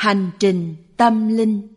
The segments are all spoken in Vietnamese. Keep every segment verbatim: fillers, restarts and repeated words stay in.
Hành trình tâm linh.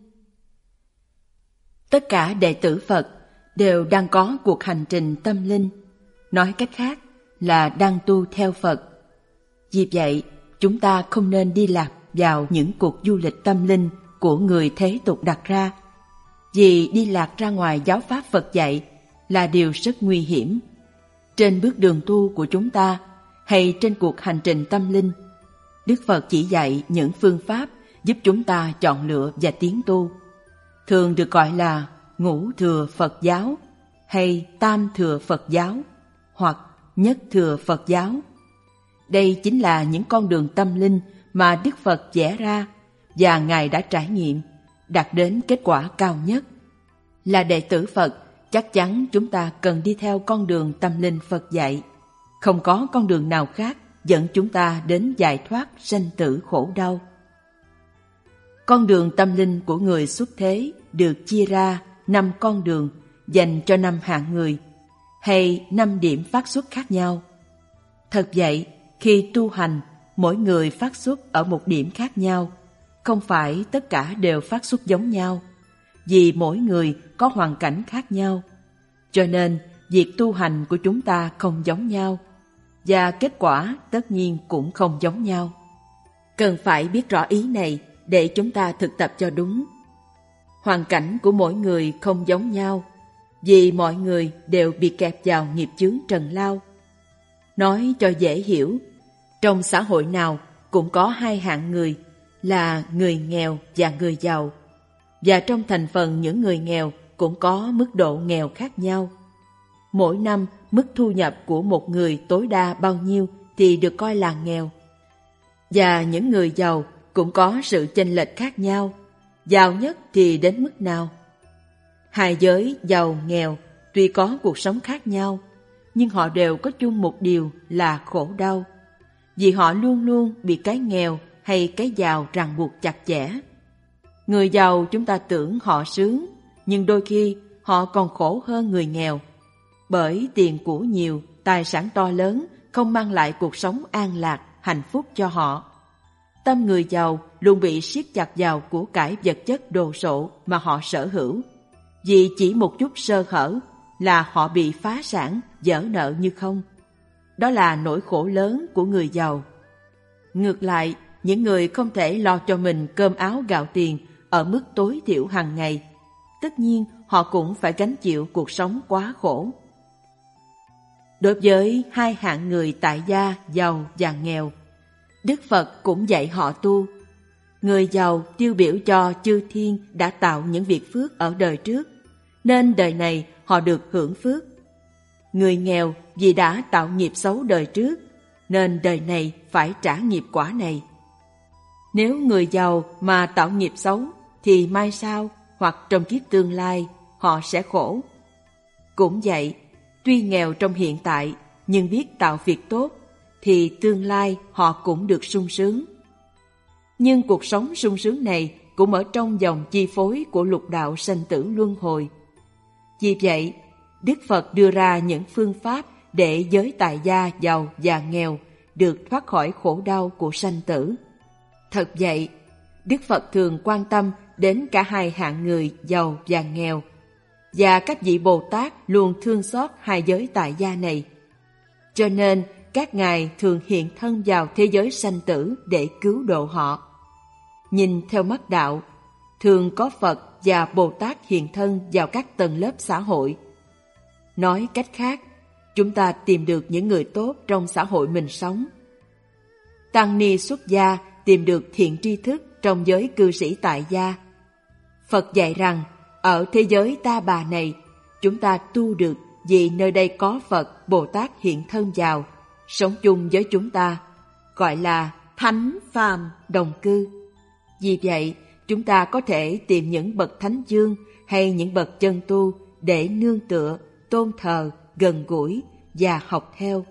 Tất cả đệ tử Phật đều đang có cuộc hành trình tâm linh, nói cách khác là đang tu theo Phật. Vì vậy, chúng ta không nên đi lạc vào những cuộc du lịch tâm linh của người thế tục đặt ra, vì đi lạc ra ngoài giáo pháp Phật dạy là điều rất nguy hiểm. Trên bước đường tu của chúng ta hay trên cuộc hành trình tâm linh, Đức Phật chỉ dạy những phương pháp giúp chúng ta chọn lựa và tiến tu, thường được gọi là ngũ thừa Phật giáo hay tam thừa Phật giáo hoặc nhất thừa Phật giáo. Đây chính là những con đường tâm linh mà Đức Phật vẽ ra và Ngài đã trải nghiệm, đạt đến kết quả cao nhất. Là đệ tử Phật, chắc chắn chúng ta cần đi theo con đường tâm linh Phật dạy. Không có con đường nào khác dẫn chúng ta đến giải thoát sanh tử khổ đau. Con đường tâm linh của người xuất thế được chia ra năm con đường dành cho năm hạng người, hay năm điểm phát xuất khác nhau. Thật vậy, khi tu hành, mỗi người phát xuất ở một điểm khác nhau, không phải tất cả đều phát xuất giống nhau, vì mỗi người có hoàn cảnh khác nhau. Cho nên, việc tu hành của chúng ta không giống nhau, và kết quả tất nhiên cũng không giống nhau. Cần phải biết rõ ý này để chúng ta thực tập cho đúng. Hoàn cảnh của mỗi người không giống nhau, vì mọi người đều bị kẹp vào nghiệp chướng trần lao. Nói cho dễ hiểu, trong xã hội nào cũng có hai hạng người là người nghèo và người giàu, và trong thành phần những người nghèo cũng có mức độ nghèo khác nhau. Mỗi năm mức thu nhập của một người tối đa bao nhiêu thì được coi là nghèo, và những người giàu cũng có sự chênh lệch khác nhau, giàu nhất thì đến mức nào. Hai giới giàu nghèo tuy có cuộc sống khác nhau, nhưng họ đều có chung một điều là khổ đau, vì họ luôn luôn bị cái nghèo hay cái giàu ràng buộc chặt chẽ. Người giàu chúng ta tưởng họ sướng, nhưng đôi khi họ còn khổ hơn người nghèo, bởi tiền của nhiều, tài sản to lớn không mang lại cuộc sống an lạc, hạnh phúc cho họ. Tâm người giàu luôn bị siết chặt vào của cải vật chất đồ sộ mà họ sở hữu, vì chỉ một chút sơ hở là họ bị phá sản, vỡ nợ như không. Đó là nỗi khổ lớn của người giàu. Ngược lại, những người không thể lo cho mình cơm áo gạo tiền ở mức tối thiểu hàng ngày, tất nhiên họ cũng phải gánh chịu cuộc sống quá khổ. Đối với hai hạng người tại gia giàu và nghèo, Đức Phật cũng dạy họ tu. Người giàu tiêu biểu cho chư thiên đã tạo những việc phước ở đời trước, nên đời này họ được hưởng phước. Người nghèo vì đã tạo nghiệp xấu đời trước, nên đời này phải trả nghiệp quả này. Nếu người giàu mà tạo nghiệp xấu, thì mai sau hoặc trong kiếp tương lai họ sẽ khổ. Cũng vậy, tuy nghèo trong hiện tại nhưng biết tạo việc tốt, thì tương lai họ cũng được sung sướng. Nhưng cuộc sống sung sướng này cũng ở trong dòng chi phối của lục đạo sanh tử luân hồi. Vì vậy, Đức Phật đưa ra những phương pháp để giới tại gia giàu và nghèo được thoát khỏi khổ đau của sanh tử. Thật vậy, Đức Phật thường quan tâm đến cả hai hạng người giàu và nghèo, và các vị Bồ Tát luôn thương xót hai giới tại gia này. Cho nên, các ngài thường hiện thân vào thế giới sanh tử để cứu độ họ. Nhìn theo mắt đạo, thường có Phật và Bồ Tát hiện thân vào các tầng lớp xã hội. Nói cách khác, chúng ta tìm được những người tốt trong xã hội mình sống. Tăng ni xuất gia tìm được thiện tri thức trong giới cư sĩ tại gia. Phật dạy rằng, ở thế giới ta bà này, chúng ta tu được vì nơi đây có Phật, Bồ Tát hiện thân vào, sống chung với chúng ta, gọi là thánh phàm đồng cư. Vì vậy, chúng ta có thể tìm những bậc thánh dương hay những bậc chân tu để nương tựa, tôn thờ, gần gũi và học theo.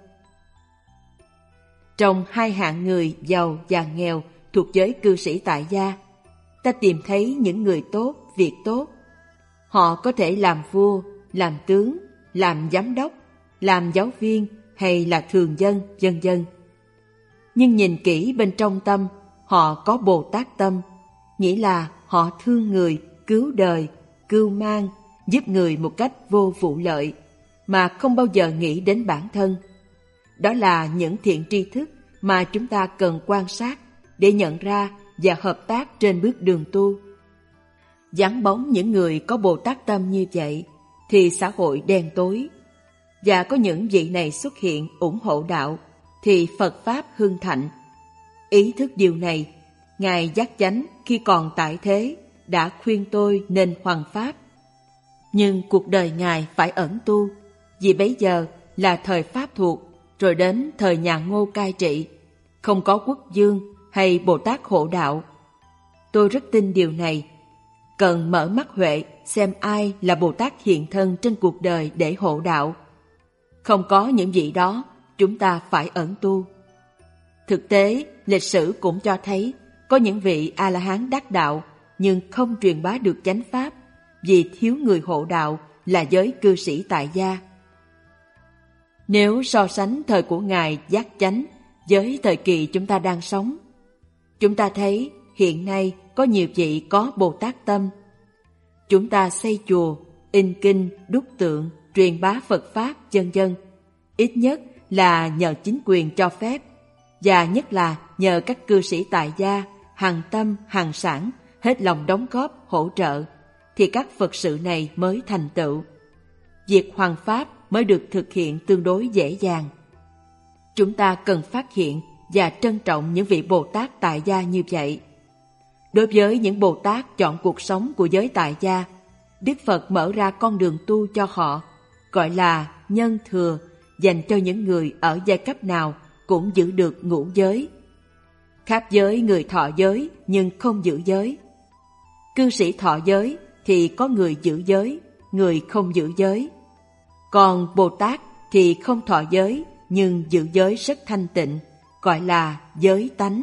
Trong hai hạng người giàu và nghèo thuộc giới cư sĩ tại gia, ta tìm thấy những người tốt, việc tốt. Họ có thể làm vua, làm tướng, làm giám đốc, làm giáo viên hay là thường dân, vân vân. Nhưng nhìn kỹ bên trong tâm, họ có Bồ Tát tâm, nghĩa là họ thương người, cứu đời, cưu mang, giúp người một cách vô vụ lợi, mà không bao giờ nghĩ đến bản thân. Đó là những thiện tri thức mà chúng ta cần quan sát để nhận ra và hợp tác trên bước đường tu. Vắng bóng những người có Bồ Tát tâm như vậy thì xã hội đen tối, và có những vị này xuất hiện ủng hộ đạo thì Phật Pháp hưng thạnh. Ý thức điều này, Ngài Giác Chánh khi còn tại thế đã khuyên tôi nên hoằng Pháp. Nhưng cuộc đời Ngài phải ẩn tu, vì bấy giờ là thời Pháp thuộc, rồi đến thời nhà Ngô cai trị, không có quốc vương hay Bồ Tát hộ đạo. Tôi rất tin điều này, cần mở mắt huệ xem ai là Bồ Tát hiện thân trên cuộc đời để hộ đạo. Không có những vị đó, chúng ta phải ẩn tu. Thực tế, lịch sử cũng cho thấy có những vị A-la-hán đắc đạo nhưng không truyền bá được chánh pháp vì thiếu người hộ đạo là giới cư sĩ tại gia. Nếu so sánh thời của Ngài Giác Chánh với thời kỳ chúng ta đang sống, chúng ta thấy hiện nay có nhiều vị có Bồ Tát tâm. Chúng ta xây chùa, in kinh, đúc tượng, truyền bá Phật Pháp, vân vân, ít nhất là nhờ chính quyền cho phép, và nhất là nhờ các cư sĩ tại gia hằng tâm hằng sản hết lòng đóng góp hỗ trợ, thì các Phật sự này mới thành tựu. Việc hoằng Pháp mới được thực hiện tương đối dễ dàng. Chúng ta cần phát hiện và trân trọng những vị Bồ Tát tại gia như vậy. Đối với những Bồ Tát chọn cuộc sống của giới tại gia, Đức Phật mở ra con đường tu cho họ, gọi là nhân thừa, dành cho những người ở giai cấp nào cũng giữ được ngũ giới. Khác với người thọ giới nhưng không giữ giới. Cư sĩ thọ giới thì có người giữ giới, người không giữ giới. Còn Bồ Tát thì không thọ giới nhưng giữ giới rất thanh tịnh, gọi là giới tánh.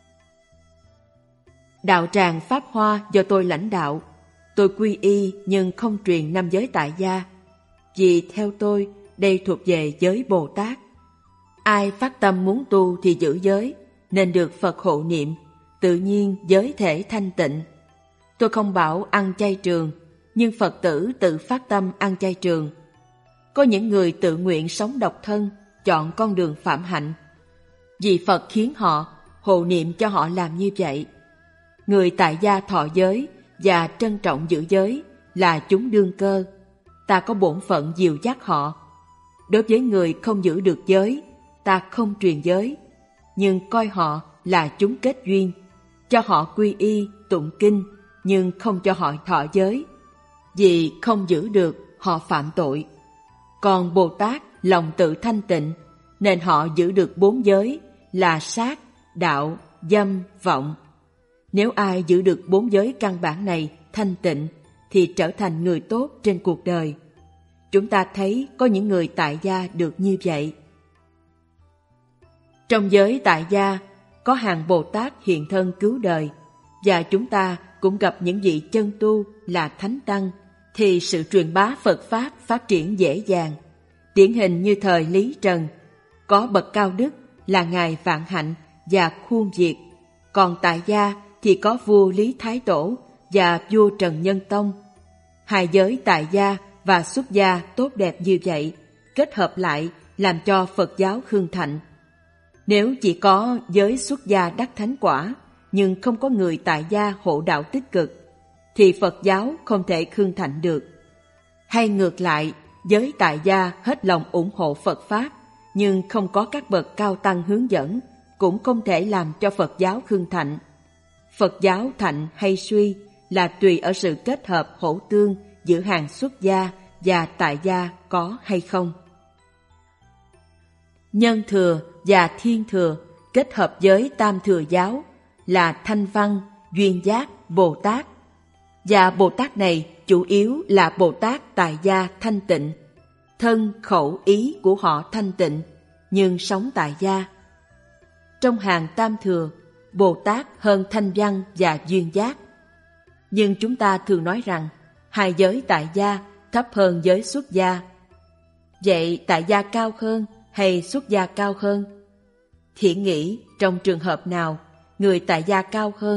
Đạo tràng Pháp Hoa do tôi lãnh đạo, tôi quy y nhưng không truyền năm giới tại gia, vì theo tôi đây thuộc về giới Bồ Tát. Ai phát tâm muốn tu thì giữ giới, nên được Phật hộ niệm, tự nhiên giới thể thanh tịnh. Tôi không bảo ăn chay trường, nhưng Phật tử tự phát tâm ăn chay trường. Có những người tự nguyện sống độc thân, chọn con đường phạm hạnh, vì Phật khiến họ, hộ niệm cho họ làm như vậy. Người tại gia thọ giới và trân trọng giữ giới là chúng đương cơ, ta có bổn phận dìu dắt họ. Đối với người không giữ được giới, ta không truyền giới, nhưng coi họ là chúng kết duyên, cho họ quy y, tụng kinh, nhưng không cho họ thọ giới, vì không giữ được họ phạm tội. Còn Bồ Tát lòng tự thanh tịnh, nên họ giữ được bốn giới là sát, đạo, dâm, vọng. Nếu ai giữ được bốn giới căn bản này thanh tịnh thì trở thành người tốt trên cuộc đời. Chúng ta thấy có những người tại gia được như vậy. Trong giới tại gia có hàng Bồ Tát hiện thân cứu đời, và chúng ta cũng gặp những vị chân tu là thánh tăng, thì sự truyền bá Phật Pháp phát triển dễ dàng. Điển hình như thời Lý Trần, có bậc cao đức là Ngài Vạn Hạnh và Khuôn Việt, còn tại gia thì có vua Lý Thái Tổ và vua Trần Nhân Tông. Hai giới tại gia và xuất gia tốt đẹp như vậy, kết hợp lại làm cho Phật giáo hưng thạnh. Nếu chỉ có giới xuất gia đắc thánh quả, nhưng không có người tại gia hộ đạo tích cực, thì Phật giáo không thể hưng thạnh được. Hay ngược lại, giới tại gia hết lòng ủng hộ Phật Pháp, nhưng không có các bậc cao tăng hướng dẫn, cũng không thể làm cho Phật giáo hưng thạnh. Phật giáo thạnh hay suy là tùy ở sự kết hợp hỗ tương giữa hàng xuất gia và tại gia có hay không. Nhân thừa và thiên thừa kết hợp với tam thừa giáo là Thanh Văn, Duyên Giác, Bồ Tát. Và Bồ Tát này chủ yếu là Bồ Tát tại gia thanh tịnh. Thân, khẩu, ý của họ thanh tịnh, nhưng sống tại gia. Trong hàng tam thừa, Bồ Tát hơn Thanh Văn và Duyên Giác. Nhưng chúng ta thường nói rằng hai giới tại gia thấp hơn giới xuất gia. Vậy tại gia cao hơn hay xuất gia cao hơn? Thiện nghĩ trong trường hợp nào người tại gia cao hơn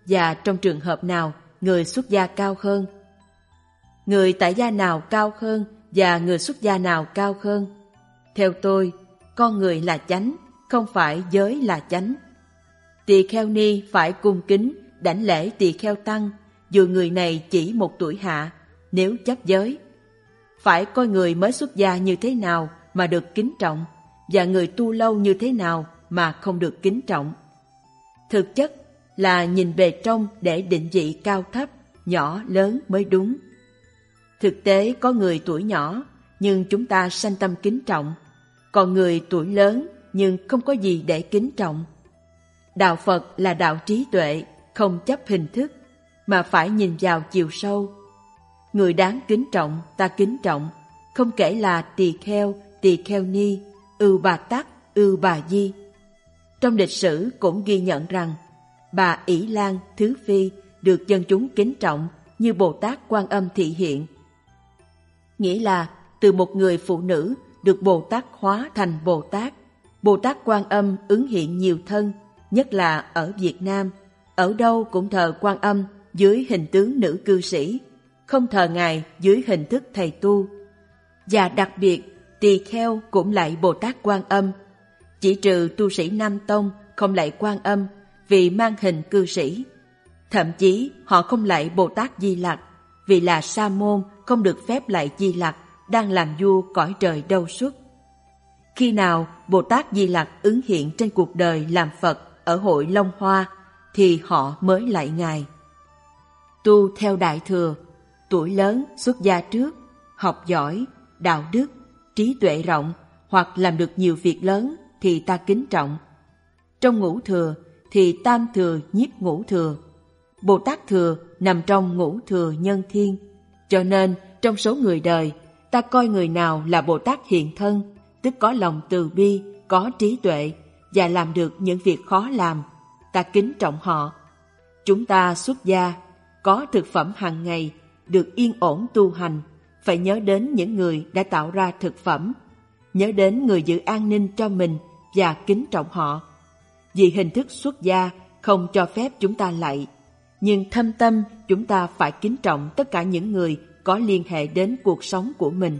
và trong trường hợp nào người xuất gia cao hơn? Người tại gia nào cao hơn và người xuất gia nào cao hơn? Theo tôi, con người là chánh, không phải giới là chánh. Tỳ kheo ni phải cung kính đảnh lễ tỳ kheo tăng, dù người này chỉ một tuổi hạ, nếu chấp giới. Phải coi người mới xuất gia như thế nào mà được kính trọng, và người tu lâu như thế nào mà không được kính trọng. Thực chất là nhìn bề trong để định vị cao thấp, nhỏ lớn mới đúng. Thực tế có người tuổi nhỏ nhưng chúng ta sanh tâm kính trọng, còn người tuổi lớn nhưng không có gì để kính trọng. Đạo Phật là đạo trí tuệ, không chấp hình thức, mà phải nhìn vào chiều sâu. Người đáng kính trọng ta kính trọng, không kể là tỳ kheo, tỳ kheo ni, ưu bà tắc, ưu bà di. Trong lịch sử cũng ghi nhận rằng bà Ỷ Lan Thứ Phi được dân chúng kính trọng như Bồ Tát Quan Âm thị hiện. Nghĩa là từ một người phụ nữ được Bồ Tát hóa thành Bồ Tát. Bồ Tát Quan Âm ứng hiện nhiều thân, nhất là ở Việt Nam. Ở đâu cũng thờ Quan Âm dưới hình tướng nữ cư sĩ, không thờ Ngài dưới hình thức thầy tu. Và đặc biệt, tỳ kheo cũng lạy Bồ Tát Quan Âm. Chỉ trừ tu sĩ Nam Tông không lạy Quan Âm vì mang hình cư sĩ. Thậm chí họ không lạy Bồ Tát Di Lặc vì là sa môn, không được phép lạy Di Lặc đang làm vua cõi trời Đâu Xuất. Khi nào Bồ Tát Di Lặc ứng hiện trên cuộc đời làm Phật ở hội Long Hoa thì họ mới lạy Ngài. Tu theo Đại Thừa, tuổi lớn xuất gia trước, học giỏi, đạo đức, trí tuệ rộng hoặc làm được nhiều việc lớn thì ta kính trọng. Trong ngũ thừa thì tam thừa nhiếp ngũ thừa. Bồ Tát thừa nằm trong ngũ thừa nhân thiên, cho nên trong số người đời ta coi người nào là Bồ Tát hiện thân, tức có lòng từ bi, có trí tuệ và làm được những việc khó làm, ta kính trọng họ. Chúng ta xuất gia, có thực phẩm hàng ngày, được yên ổn tu hành, phải nhớ đến những người đã tạo ra thực phẩm, nhớ đến người giữ an ninh cho mình và kính trọng họ. Vì hình thức xuất gia không cho phép chúng ta lạy, nhưng thâm tâm chúng ta phải kính trọng tất cả những người có liên hệ đến cuộc sống của mình.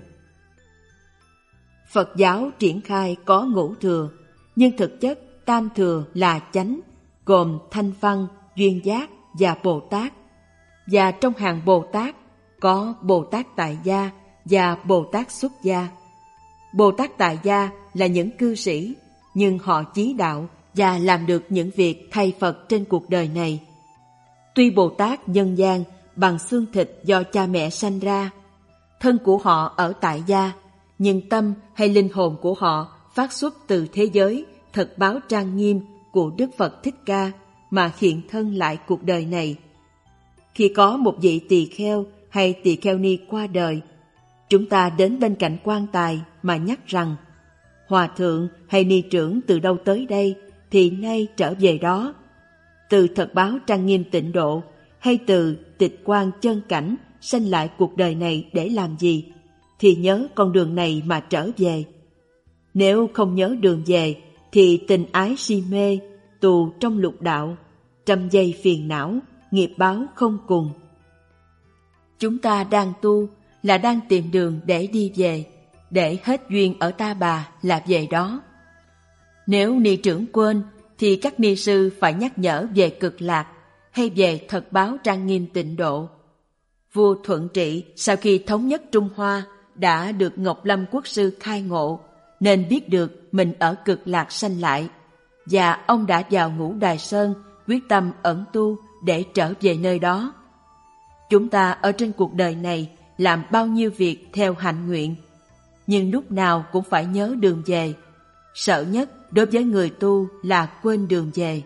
Phật giáo triển khai có ngũ thừa, nhưng thực chất tam thừa là chánh, gồm thanh văn, duyên giác và Bồ Tát. Và trong hàng Bồ Tát có Bồ Tát tại gia và Bồ Tát xuất gia. Bồ Tát tại gia là những cư sĩ, nhưng họ chí đạo và làm được những việc thay Phật trên cuộc đời này. Tuy Bồ Tát nhân gian bằng xương thịt do cha mẹ sanh ra, thân của họ ở tại gia, nhưng tâm hay linh hồn của họ phát xuất từ thế giới thật báo trang nghiêm của Đức Phật Thích Ca mà hiện thân lại cuộc đời này. Khi có một vị tỳ kheo hay tỳ kheo ni qua đời, chúng ta đến bên cạnh quan tài mà nhắc rằng hòa thượng hay ni trưởng từ đâu tới đây thì nay trở về đó. Từ thật báo trang nghiêm tịnh độ hay từ tịch quan chân cảnh sanh lại cuộc đời này để làm gì, thì nhớ con đường này mà trở về. Nếu không nhớ đường về thì tình ái si mê, tù trong lục đạo, trăm dây phiền não, nghiệp báo không cùng. Chúng ta đang tu là đang tìm đường để đi về, để hết duyên ở Ta Bà là về đó. Nếu ni trưởng quên thì các ni sư phải nhắc nhở về cực lạc hay về thật báo trang nghiêm tịnh độ. Vua Thuận Trị sau khi thống nhất Trung Hoa đã được Ngọc Lâm Quốc sư khai ngộ, nên biết được mình ở cực lạc sanh lại, và ông đã vào Ngũ Đài Sơn quyết tâm ẩn tu để trở về nơi đó. Chúng ta ở trên cuộc đời này làm bao nhiêu việc theo hạnh nguyện, nhưng lúc nào cũng phải nhớ đường về. Sợ nhất đối với người tu là quên đường về.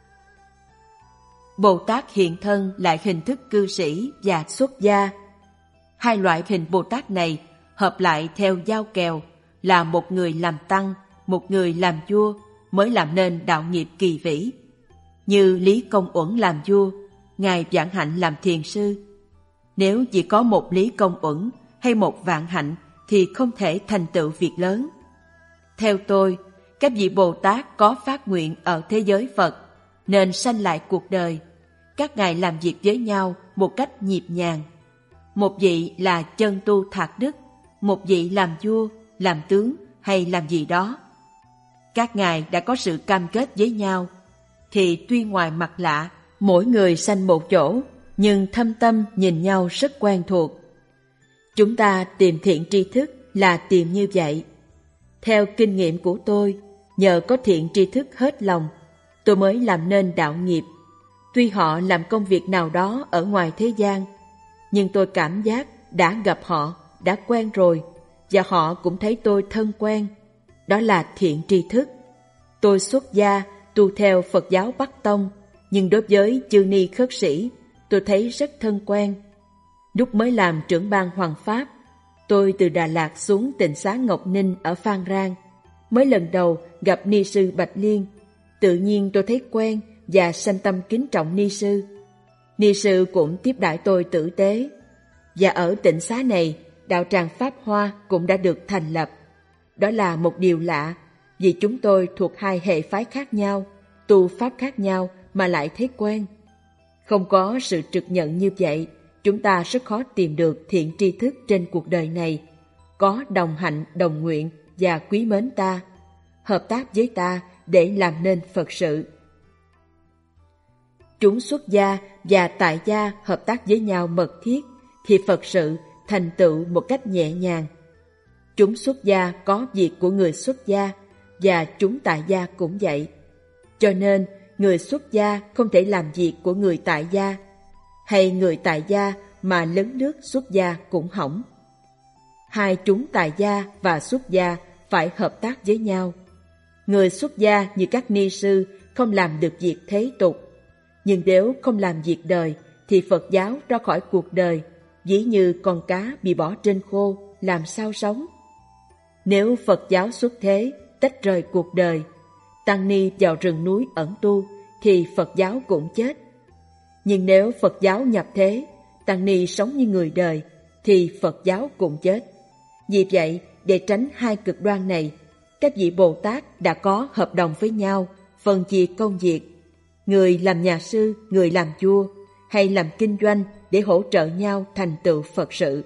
Bồ Tát hiện thân lại hình thức cư sĩ và xuất gia. Hai loại hình Bồ Tát này hợp lại theo giao kèo là một người làm tăng, một người làm vua mới làm nên đạo nghiệp kỳ vĩ. Như Lý Công Uẩn làm vua, Ngài Vạn Hạnh làm thiền sư. Nếu chỉ có một Lý Công Uẩn hay một Vạn Hạnh thì không thể thành tựu việc lớn. Theo tôi, các vị Bồ Tát có phát nguyện ở thế giới Phật nên sanh lại cuộc đời. các ngài làm việc với nhau một cách nhịp nhàng. Một vị là chân tu thạc đức, một vị làm vua, làm tướng hay làm gì đó. Các ngài đã có sự cam kết với nhau, thì tuy ngoài mặt lạ, mỗi người sanh một chỗ, nhưng thâm tâm nhìn nhau rất quen thuộc. Chúng ta tìm thiện tri thức là tìm như vậy. Theo kinh nghiệm của tôi, nhờ có thiện tri thức hết lòng, tôi mới làm nên đạo nghiệp. Tuy họ làm công việc nào đó ở ngoài thế gian, nhưng tôi cảm giác đã gặp họ, đã quen rồi, và họ cũng thấy tôi thân quen. Đó là thiện tri thức. Tôi xuất gia, tu theo Phật giáo Bắc Tông, nhưng đối với chư ni khất sĩ, tôi thấy rất thân quen. Lúc mới làm trưởng ban Hoàng Pháp, tôi từ Đà Lạt xuống tịnh xá Ngọc Ninh ở Phan Rang. Mới lần đầu gặp ni sư Bạch Liên, tự nhiên tôi thấy quen và sanh tâm kính trọng ni sư. Ni sư cũng tiếp đãi tôi tử tế. Và ở tịnh xá này, đạo tràng Pháp Hoa cũng đã được thành lập. Đó là một điều lạ, vì chúng tôi thuộc hai hệ phái khác nhau, tu pháp khác nhau mà lại thấy quen. Không có sự trực nhận như vậy, chúng ta rất khó tìm được thiện tri thức trên cuộc đời này, có đồng hạnh, đồng nguyện và quý mến ta, hợp tác với ta để làm nên Phật sự. Chúng xuất gia và tại gia hợp tác với nhau mật thiết, thì Phật sự thành tựu một cách nhẹ nhàng. Chúng xuất gia có việc của người xuất gia, và chúng tại gia cũng vậy. Cho nên, người xuất gia không thể làm việc của người tại gia, hay người tại gia mà lấn lướt xuất gia cũng hỏng. Hai chúng tại gia và xuất gia phải hợp tác với nhau. Người xuất gia như các ni sư không làm được việc thế tục, nhưng nếu không làm việc đời thì Phật giáo ra khỏi cuộc đời, ví như con cá bị bỏ trên khô, làm sao sống? Nếu Phật giáo xuất thế, tách rời cuộc đời, tăng ni vào rừng núi ẩn tu, thì Phật giáo cũng chết. Nhưng nếu Phật giáo nhập thế, tăng ni sống như người đời, thì Phật giáo cũng chết. Vì vậy, để tránh hai cực đoan này, các vị Bồ Tát đã có hợp đồng với nhau, phân chia công việc. Người làm nhà sư, người làm vua, hay làm kinh doanh để hỗ trợ nhau thành tựu Phật sự.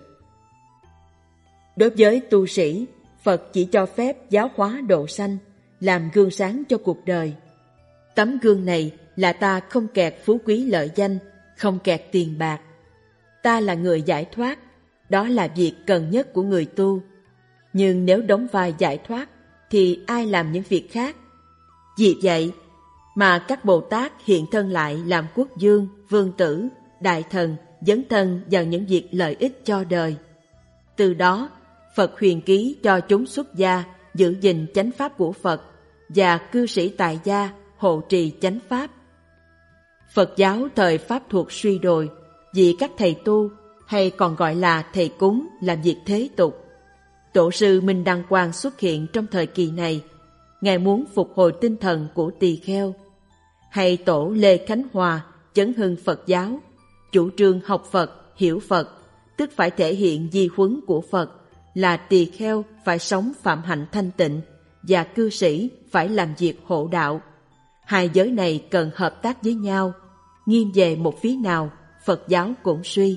Đối với tu sĩ, Phật chỉ cho phép giáo hóa độ sanh, làm gương sáng cho cuộc đời. Tấm gương này là ta không kẹt phú quý lợi danh, không kẹt tiền bạc. Ta là người giải thoát, đó là việc cần nhất của người tu. Nhưng nếu đóng vai giải thoát, thì ai làm những việc khác? Vì vậy mà các Bồ Tát hiện thân lại làm quốc vương, vương tử, đại thần, dấn thân vào những việc lợi ích cho đời. Từ đó, Phật huyền ký cho chúng xuất gia giữ gìn chánh pháp của Phật, và cư sĩ tại gia hộ trì chánh pháp. Phật giáo thời Pháp thuộc suy đồi, vì các thầy tu, hay còn gọi là thầy cúng, làm việc thế tục. Tổ sư Minh Đăng Quang xuất hiện trong thời kỳ này. Ngài muốn phục hồi tinh thần của tỳ kheo. Hay tổ Lê Khánh Hòa chấn hưng Phật giáo, chủ trương học Phật, hiểu Phật, tức phải thể hiện di huấn của Phật, là tỳ kheo phải sống phạm hạnh thanh tịnh, và cư sĩ phải làm việc hộ đạo. Hai giới này cần hợp tác với nhau, nghiêng về một phía nào, Phật giáo cũng suy.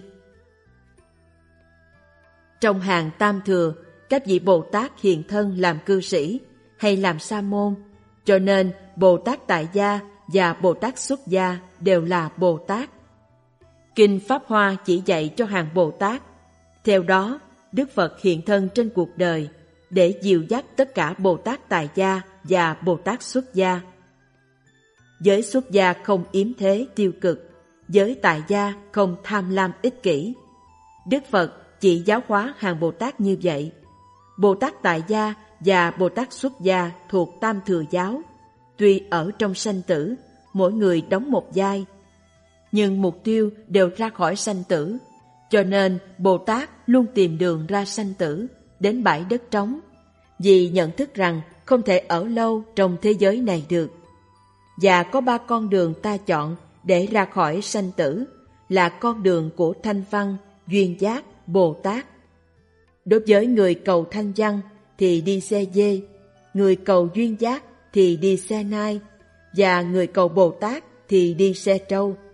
Trong hàng tam thừa, các vị Bồ Tát hiện thân làm cư sĩ hay làm sa môn, cho nên Bồ Tát tại gia và Bồ Tát xuất gia đều là Bồ Tát. Kinh Pháp Hoa chỉ dạy cho hàng Bồ Tát. Theo đó, Đức Phật hiện thân trên cuộc đời để dìu dắt tất cả Bồ Tát tại gia và Bồ Tát xuất gia. Giới xuất gia không yếm thế tiêu cực, giới tại gia không tham lam ích kỷ. Đức Phật chỉ giáo hóa hàng Bồ Tát như vậy. Bồ Tát tại gia và Bồ Tát xuất gia thuộc Tam Thừa giáo, tuy ở trong sanh tử, mỗi người đóng một vai, nhưng mục tiêu đều ra khỏi sanh tử, cho nên Bồ Tát luôn tìm đường ra sanh tử, đến bãi đất trống, vì nhận thức rằng không thể ở lâu trong thế giới này được. Và có ba con đường ta chọn để ra khỏi sanh tử, là con đường của Thanh Văn, Duyên Giác, Bồ Tát. Đối với người cầu Thanh Văn thì đi xe dê, người cầu Duyên Giác thì đi xe nai, và người cầu Bồ Tát thì đi xe trâu.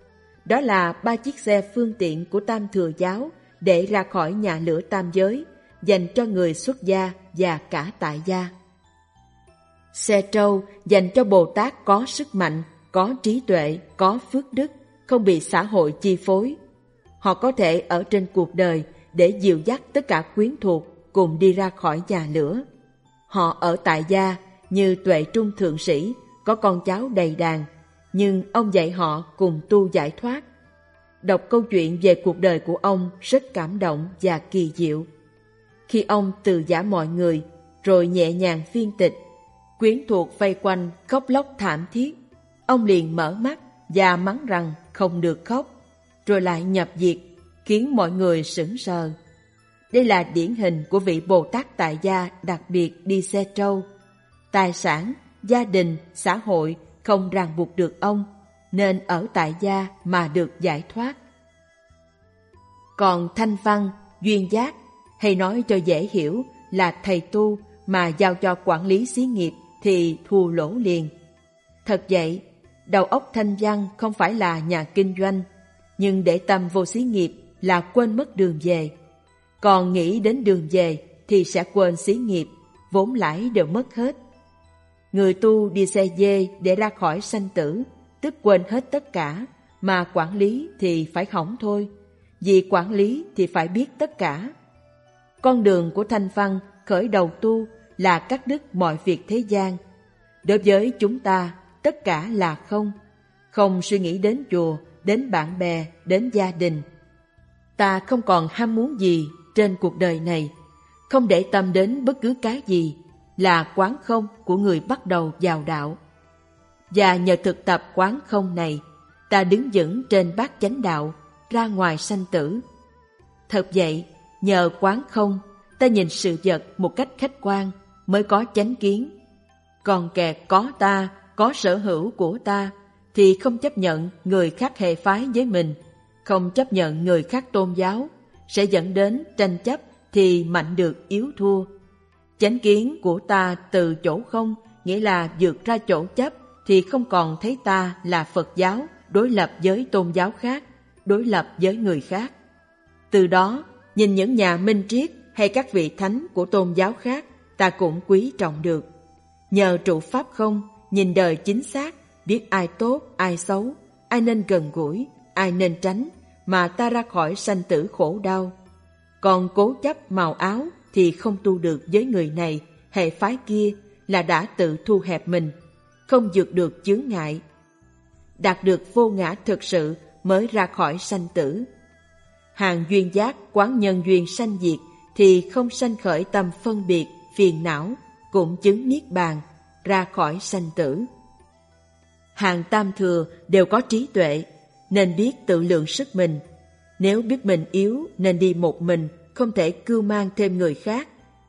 Đó là ba chiếc xe phương tiện của Tam Thừa Giáo để ra khỏi nhà lửa tam giới, dành cho người xuất gia và cả tại gia. Xe trâu dành cho Bồ Tát có sức mạnh, có trí tuệ, có phước đức, không bị xã hội chi phối. Họ có thể ở trên cuộc đời để dìu dắt tất cả quyến thuộc cùng đi ra khỏi nhà lửa. Họ ở tại gia như Tuệ Trung Thượng Sĩ, có con cháu đầy đàn, nhưng ông dạy họ cùng tu giải thoát. Đọc câu chuyện về cuộc đời của ông rất cảm động và kỳ diệu. Khi ông từ giả mọi người, rồi nhẹ nhàng phiên tịch, quyến thuộc vây quanh khóc lóc thảm thiết, ông liền mở mắt và mắng rằng không được khóc, rồi lại nhập diệt, khiến mọi người sững sờ. Đây là điển hình của vị Bồ Tát tại gia đặc biệt đi xe trâu. Tài sản, gia đình, xã hội không ràng buộc được ông, nên ở tại gia mà được giải thoát. Còn Thanh Văn, Duyên Giác, hay nói cho dễ hiểu là thầy tu mà giao cho quản lý xí nghiệp thì thua lỗ liền. Thật vậy, đầu óc Thanh Văn không phải là nhà kinh doanh, nhưng để tâm vô xí nghiệp là quên mất đường về. Còn nghĩ đến đường về thì sẽ quên xí nghiệp, vốn lãi đều mất hết. Người tu đi xe dê để ra khỏi sanh tử, tức quên hết tất cả, mà quản lý thì phải hỏng thôi, vì quản lý thì phải biết tất cả. Con đường của Thanh Văn khởi đầu tu là cắt đứt mọi việc thế gian. Đối với chúng ta, tất cả là không, không suy nghĩ đến chùa, đến bạn bè, đến gia đình. Ta không còn ham muốn gì trên cuộc đời này, không để tâm đến bất cứ cái gì, là quán không của người bắt đầu vào đạo. Và nhờ thực tập quán không này, ta đứng vững trên bát chánh đạo, ra ngoài sanh tử. Thật vậy, nhờ quán không, ta nhìn sự vật một cách khách quan, mới có chánh kiến. Còn kẹt có ta, có sở hữu của ta, thì không chấp nhận người khác hệ phái với mình, không chấp nhận người khác tôn giáo, sẽ dẫn đến tranh chấp thì mạnh được yếu thua. Chánh kiến của ta từ chỗ không, nghĩa là vượt ra chỗ chấp, thì không còn thấy ta là Phật giáo, đối lập với tôn giáo khác, đối lập với người khác. Từ đó, nhìn những nhà minh triết hay các vị thánh của tôn giáo khác, ta cũng quý trọng được. Nhờ trụ pháp không, nhìn đời chính xác, biết ai tốt, ai xấu, ai nên gần gũi, ai nên tránh, mà ta ra khỏi sanh tử khổ đau. Còn cố chấp màu áo thì không tu được với người này, hệ phái kia, là đã tự thu hẹp mình, không vượt được chướng ngại. Đạt được vô ngã thực sự mới ra khỏi sanh tử. Hàng duyên giác quán nhân duyên sanh diệt thì không sanh khởi tâm phân biệt, phiền não, cũng chứng niết bàn, ra khỏi sanh tử. Hàng tam thừa đều có trí tuệ, nên biết tự lượng sức mình. Nếu biết mình yếu nên đi một mình, không thể cưu mang thêm người khác.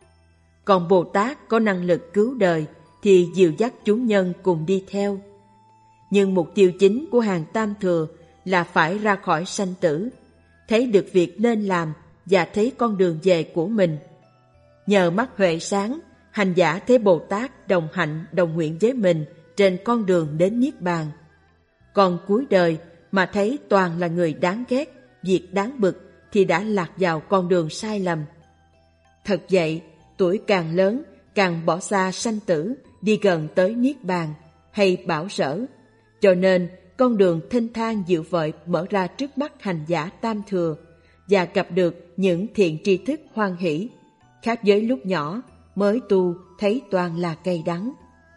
Còn Bồ Tát có năng lực cứu đời thì dìu dắt chúng nhân cùng đi theo. Nhưng mục tiêu chính của hàng tam thừa là phải ra khỏi sanh tử, thấy được việc nên làm và thấy con đường về của mình. Nhờ mắt huệ sáng, hành giả thấy Bồ Tát đồng hạnh đồng nguyện với mình trên con đường đến Niết Bàn. Còn cuối đời mà thấy toàn là người đáng ghét, việc đáng bực thì đã lạc vào con đường sai lầm. Thật vậy, tuổi càng lớn càng bỏ xa sanh tử, đi gần tới Niết Bàn hay bảo sở. Cho nên con đường thênh thang dịu vợi mở ra trước mắt hành giả tam thừa, và gặp được những thiện tri thức hoan hỷ, khác với lúc nhỏ mới tu thấy toàn là cay đắng.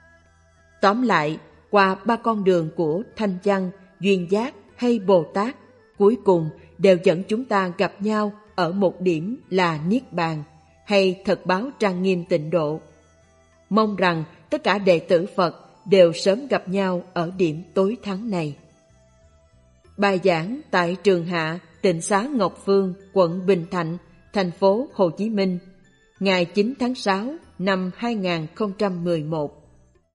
Tóm lại, qua ba con đường của Thanh Văn, Duyên Giác hay Bồ Tát, cuối cùng đều dẫn chúng ta gặp nhau ở một điểm là Niết Bàn hay thật báo trang nghiêm tịnh độ. Mong rằng tất cả đệ tử Phật đều sớm gặp nhau ở điểm tối thắng này. Bài giảng tại Trường Hạ, Tịnh xá Ngọc Phương, quận Bình Thạnh, thành phố Hồ Chí Minh, ngày chín tháng sáu năm hai nghìn không trăm mười một.